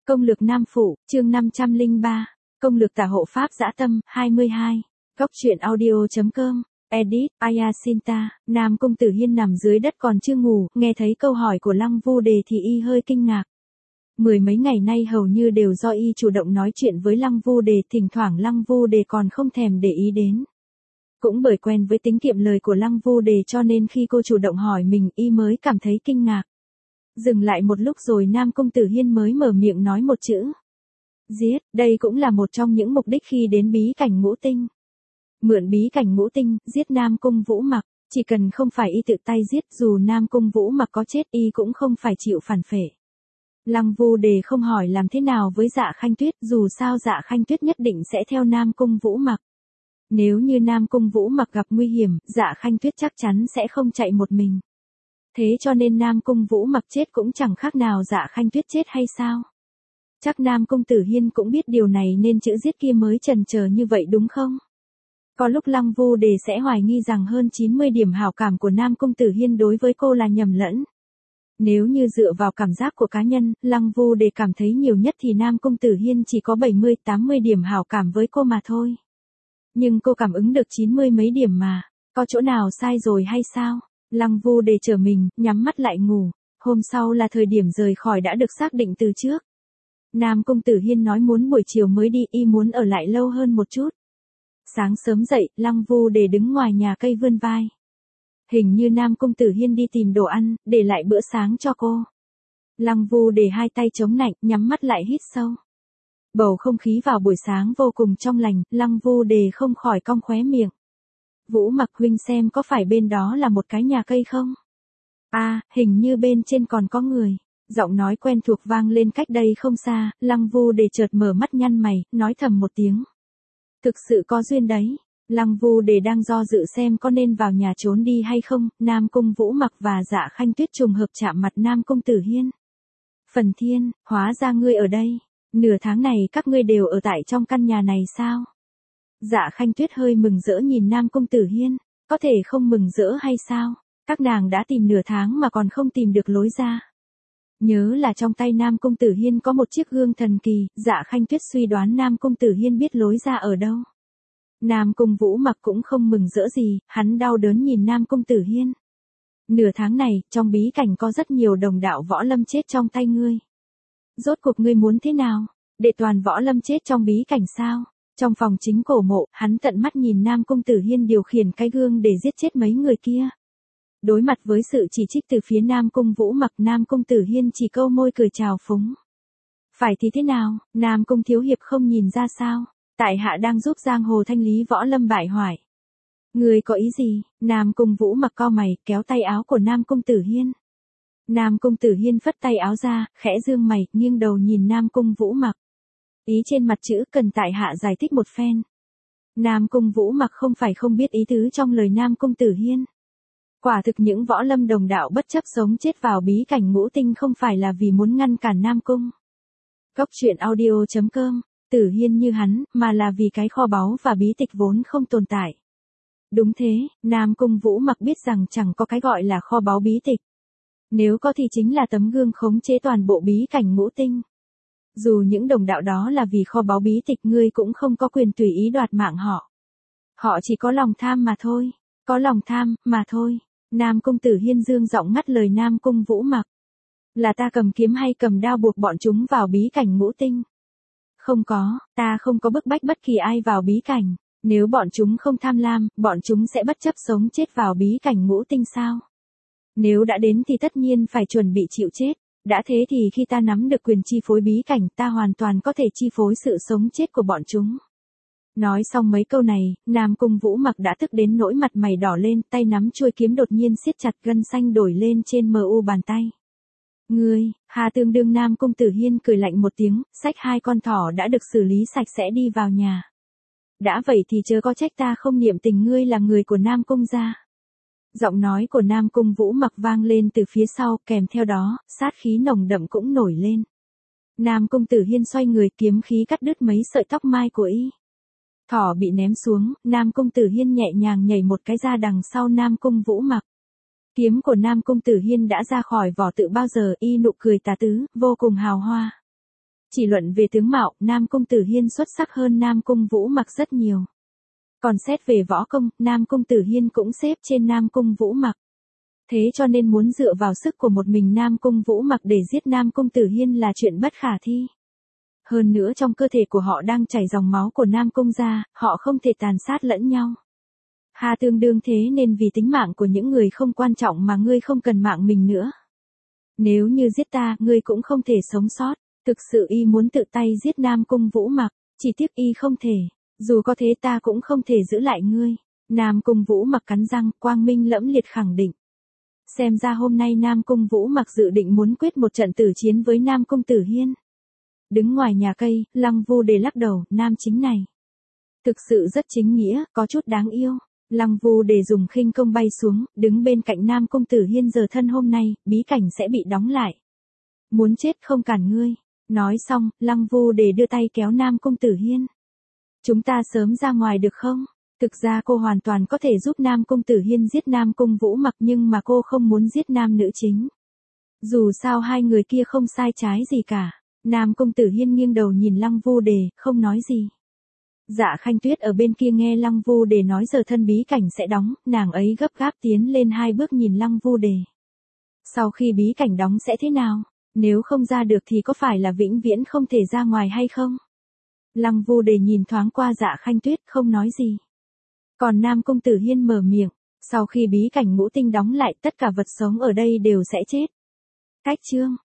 Công lược Nam Phủ, chương 503. Công lược tả hộ Pháp dã tâm, 22. Góc truyện audio.com. Edit, Ayasinta. Nam Công Tử Hiên nằm dưới đất còn chưa ngủ, nghe thấy câu hỏi của Lăng Vu Đề thì y hơi kinh ngạc. Mười mấy ngày nay hầu như đều do y chủ động nói chuyện với Lăng Vu Đề, thỉnh thoảng Lăng Vu Đề còn không thèm để ý đến. Cũng bởi quen với tính kiệm lời của Lăng Vu Đề cho nên khi cô chủ động hỏi mình y mới cảm thấy kinh ngạc. Dừng lại một lúc rồi Nam Công Tử Hiên mới mở miệng nói một chữ. Giết, đây cũng là một trong những mục đích khi đến bí cảnh ngũ tinh. Mượn bí cảnh ngũ tinh, giết Nam Cung Vũ Mặc, chỉ cần không phải y tự tay giết, dù Nam Cung Vũ Mặc có chết y cũng không phải chịu phản phệ. Lăng Vu Đề không hỏi làm thế nào với Dạ Khanh Tuyết, dù sao Dạ Khanh Tuyết nhất định sẽ theo Nam Cung Vũ Mặc. Nếu như Nam Cung Vũ Mặc gặp nguy hiểm, Dạ Khanh Tuyết chắc chắn sẽ không chạy một mình. Thế cho nên Nam Cung Vũ Mặc chết cũng chẳng khác nào Dạ Khanh Tuyết chết hay sao? Chắc Nam Công Tử Hiên cũng biết điều này nên chữ giết kia mới chần chờ như vậy đúng không? Có lúc Lăng Vu Đề sẽ hoài nghi rằng hơn 90 điểm hảo cảm của Nam Công Tử Hiên đối với cô là nhầm lẫn. Nếu như dựa vào cảm giác của cá nhân, Lăng Vu Đề cảm thấy nhiều nhất thì Nam Công Tử Hiên chỉ có 70-80 điểm hảo cảm với cô mà thôi. Nhưng cô cảm ứng được 90 mấy điểm mà, có chỗ nào sai rồi hay sao? Lăng Vu Đề trở mình, nhắm mắt lại ngủ. Hôm sau là thời điểm rời khỏi đã được xác định từ trước. Nam Công Tử Hiên nói muốn buổi chiều mới đi, y muốn ở lại lâu hơn một chút. Sáng sớm dậy, Lăng Vu Đề đứng ngoài nhà cây vươn vai. Hình như Nam Công Tử Hiên đi tìm đồ ăn, để lại bữa sáng cho cô. Lăng Vu Đề hai tay chống nạnh, nhắm mắt lại hít sâu. Bầu không khí vào buổi sáng vô cùng trong lành, Lăng Vu Đề không khỏi cong khóe miệng. Vũ Mặc huynh xem có phải bên đó là một cái nhà cây không? À, hình như bên trên còn có người. Giọng nói quen thuộc vang lên cách đây không xa, Lăng Vu Đề chợt mở mắt nhăn mày, nói thầm một tiếng. Thực sự có duyên đấy. Lăng Vu Đề đang do dự xem có nên vào nhà trốn đi hay không, Nam Cung Vũ Mặc và Dạ Khanh Tuyết trùng hợp chạm mặt Nam Công Tử Hiên. Phần Thiên, hóa ra ngươi ở đây. Nửa tháng này các ngươi đều ở tại trong căn nhà này sao? Dạ Khanh Tuyết hơi mừng rỡ nhìn Nam Công Tử Hiên, có thể không mừng rỡ hay sao? Các nàng đã tìm nửa tháng mà còn không tìm được lối ra. Nhớ là trong tay Nam Công Tử Hiên có một chiếc gương thần kỳ, Dạ Khanh Tuyết suy đoán Nam Công Tử Hiên biết lối ra ở đâu. Nam Cung Vũ Mặc cũng không mừng rỡ gì, hắn đau đớn nhìn Nam Công Tử Hiên. Nửa tháng này, trong bí cảnh có rất nhiều đồng đạo võ lâm chết trong tay ngươi. Rốt cuộc ngươi muốn thế nào? Để toàn võ lâm chết trong bí cảnh sao? Trong phòng chính cổ mộ, hắn tận mắt nhìn Nam Công Tử Hiên điều khiển cái gương để giết chết mấy người kia. Đối mặt với sự chỉ trích từ phía Nam Cung Vũ Mặc, Nam Công Tử Hiên chỉ câu môi cười chào phúng. Phải thì thế nào, Nam Cung thiếu hiệp không nhìn ra sao? Tại hạ đang giúp giang hồ thanh lý võ lâm bại hoại. Người có ý gì? Nam Cung Vũ Mặc cau mày, kéo tay áo của Nam Công Tử Hiên. Nam Công Tử Hiên phất tay áo ra, khẽ dương mày, nghiêng đầu nhìn Nam Cung Vũ Mặc. Ý trên mặt chữ cần tại hạ giải thích một phen. Nam Cung Vũ Mặc không phải không biết ý tứ trong lời Nam Công Tử Hiên. Quả thực những võ lâm đồng đạo bất chấp sống chết vào bí cảnh ngũ tinh không phải là vì muốn ngăn cản Nam Cung. Góc truyện audio.com. Tử Hiên như hắn, mà là vì cái kho báu và bí tịch vốn không tồn tại. Đúng thế, Nam Cung Vũ Mặc biết rằng chẳng có cái gọi là kho báu bí tịch. Nếu có thì chính là tấm gương khống chế toàn bộ bí cảnh ngũ tinh. Dù những đồng đạo đó là vì kho báu bí tịch, ngươi cũng không có quyền tùy ý đoạt mạng họ. Họ chỉ có lòng tham mà thôi. Có lòng tham, mà thôi. Nam Công Tử Hiên dương giọng ngắt lời Nam Cung Vũ Mặc. Là ta cầm kiếm hay cầm đao buộc bọn chúng vào bí cảnh ngũ tinh? Không có, ta không có bức bách bất kỳ ai vào bí cảnh. Nếu bọn chúng không tham lam, bọn chúng sẽ bất chấp sống chết vào bí cảnh ngũ tinh sao? Nếu đã đến thì tất nhiên phải chuẩn bị chịu chết. Đã thế thì khi ta nắm được quyền chi phối bí cảnh, ta hoàn toàn có thể chi phối sự sống chết của bọn chúng. Nói xong mấy câu này, Nam Cung Vũ Mặc đã tức đến nỗi mặt mày đỏ lên, tay nắm chuôi kiếm đột nhiên siết chặt, gân xanh đổi lên trên mu bàn tay. Ngươi, Hà tương đương Nam Công Tử Hiên cười lạnh một tiếng, xách hai con thỏ đã được xử lý sạch sẽ đi vào nhà. Đã vậy thì chớ có trách ta không niệm tình ngươi là người của Nam Cung gia. Giọng nói của Nam Cung Vũ Mặc vang lên từ phía sau, kèm theo đó, sát khí nồng đậm cũng nổi lên. Nam Công Tử Hiên xoay người, kiếm khí cắt đứt mấy sợi tóc mai của y. Thỏ bị ném xuống, Nam Công Tử Hiên nhẹ nhàng nhảy một cái ra đằng sau Nam Cung Vũ Mặc. Kiếm của Nam Công Tử Hiên đã ra khỏi vỏ từ bao giờ, y nụ cười tà tứ, vô cùng hào hoa. Chỉ luận về tướng mạo, Nam Cung Tử Hiên xuất sắc hơn Nam Cung Vũ Mặc rất nhiều. Còn xét về võ công, Nam Cung Tử Hiên cũng xếp trên Nam Cung Vũ Mặc. Thế cho nên muốn dựa vào sức của một mình Nam Cung Vũ Mặc để giết Nam Cung Tử Hiên là chuyện bất khả thi. Hơn nữa trong cơ thể của họ đang chảy dòng máu của Nam Cung gia, họ không thể tàn sát lẫn nhau. Hà tương đương thế nên vì tính mạng của những người không quan trọng mà ngươi không cần mạng mình nữa. Nếu như giết ta, ngươi cũng không thể sống sót. Thực sự y muốn tự tay giết Nam Cung Vũ Mặc, chỉ tiếc y không thể. Dù có thế ta cũng không thể giữ lại ngươi. Nam Cung Vũ Mặc cắn răng, quang minh lẫm liệt khẳng định. Xem ra hôm nay Nam Cung Vũ Mặc dự định muốn quyết một trận tử chiến với Nam Cung Tử Hiên. Đứng ngoài nhà cây, Lăng Vu Đề lắc đầu, nam chính này. Thực sự rất chính nghĩa, có chút đáng yêu. Lăng Vu Đề dùng khinh công bay xuống, đứng bên cạnh Nam Cung Tử Hiên giờ thân hôm nay, bí cảnh sẽ bị đóng lại. Muốn chết không cản ngươi. Nói xong, Lăng Vu Đề đưa tay kéo Nam Cung Tử Hiên. Chúng ta sớm ra ngoài được không? Thực ra cô hoàn toàn có thể giúp Nam Cung Tử Hiên giết Nam Cung Vũ Mặc nhưng mà cô không muốn giết nam nữ chính. Dù sao hai người kia không sai trái gì cả. Nam Cung Tử Hiên nghiêng đầu nhìn Lăng Vu Đề, không nói gì. Dạ Khanh Tuyết ở bên kia nghe Lăng Vu Đề nói giờ thân bí cảnh sẽ đóng, nàng ấy gấp gáp tiến lên 2 bước nhìn Lăng Vu Đề. Sau khi bí cảnh đóng sẽ thế nào? Nếu không ra được thì có phải là vĩnh viễn không thể ra ngoài hay không? Lăng Vu Đề nhìn thoáng qua Dạ Khanh Tuyết không nói gì. Còn Nam Cung Tử Hiên mở miệng, sau khi bí cảnh ngũ tinh đóng lại tất cả vật sống ở đây đều sẽ chết. Cách chương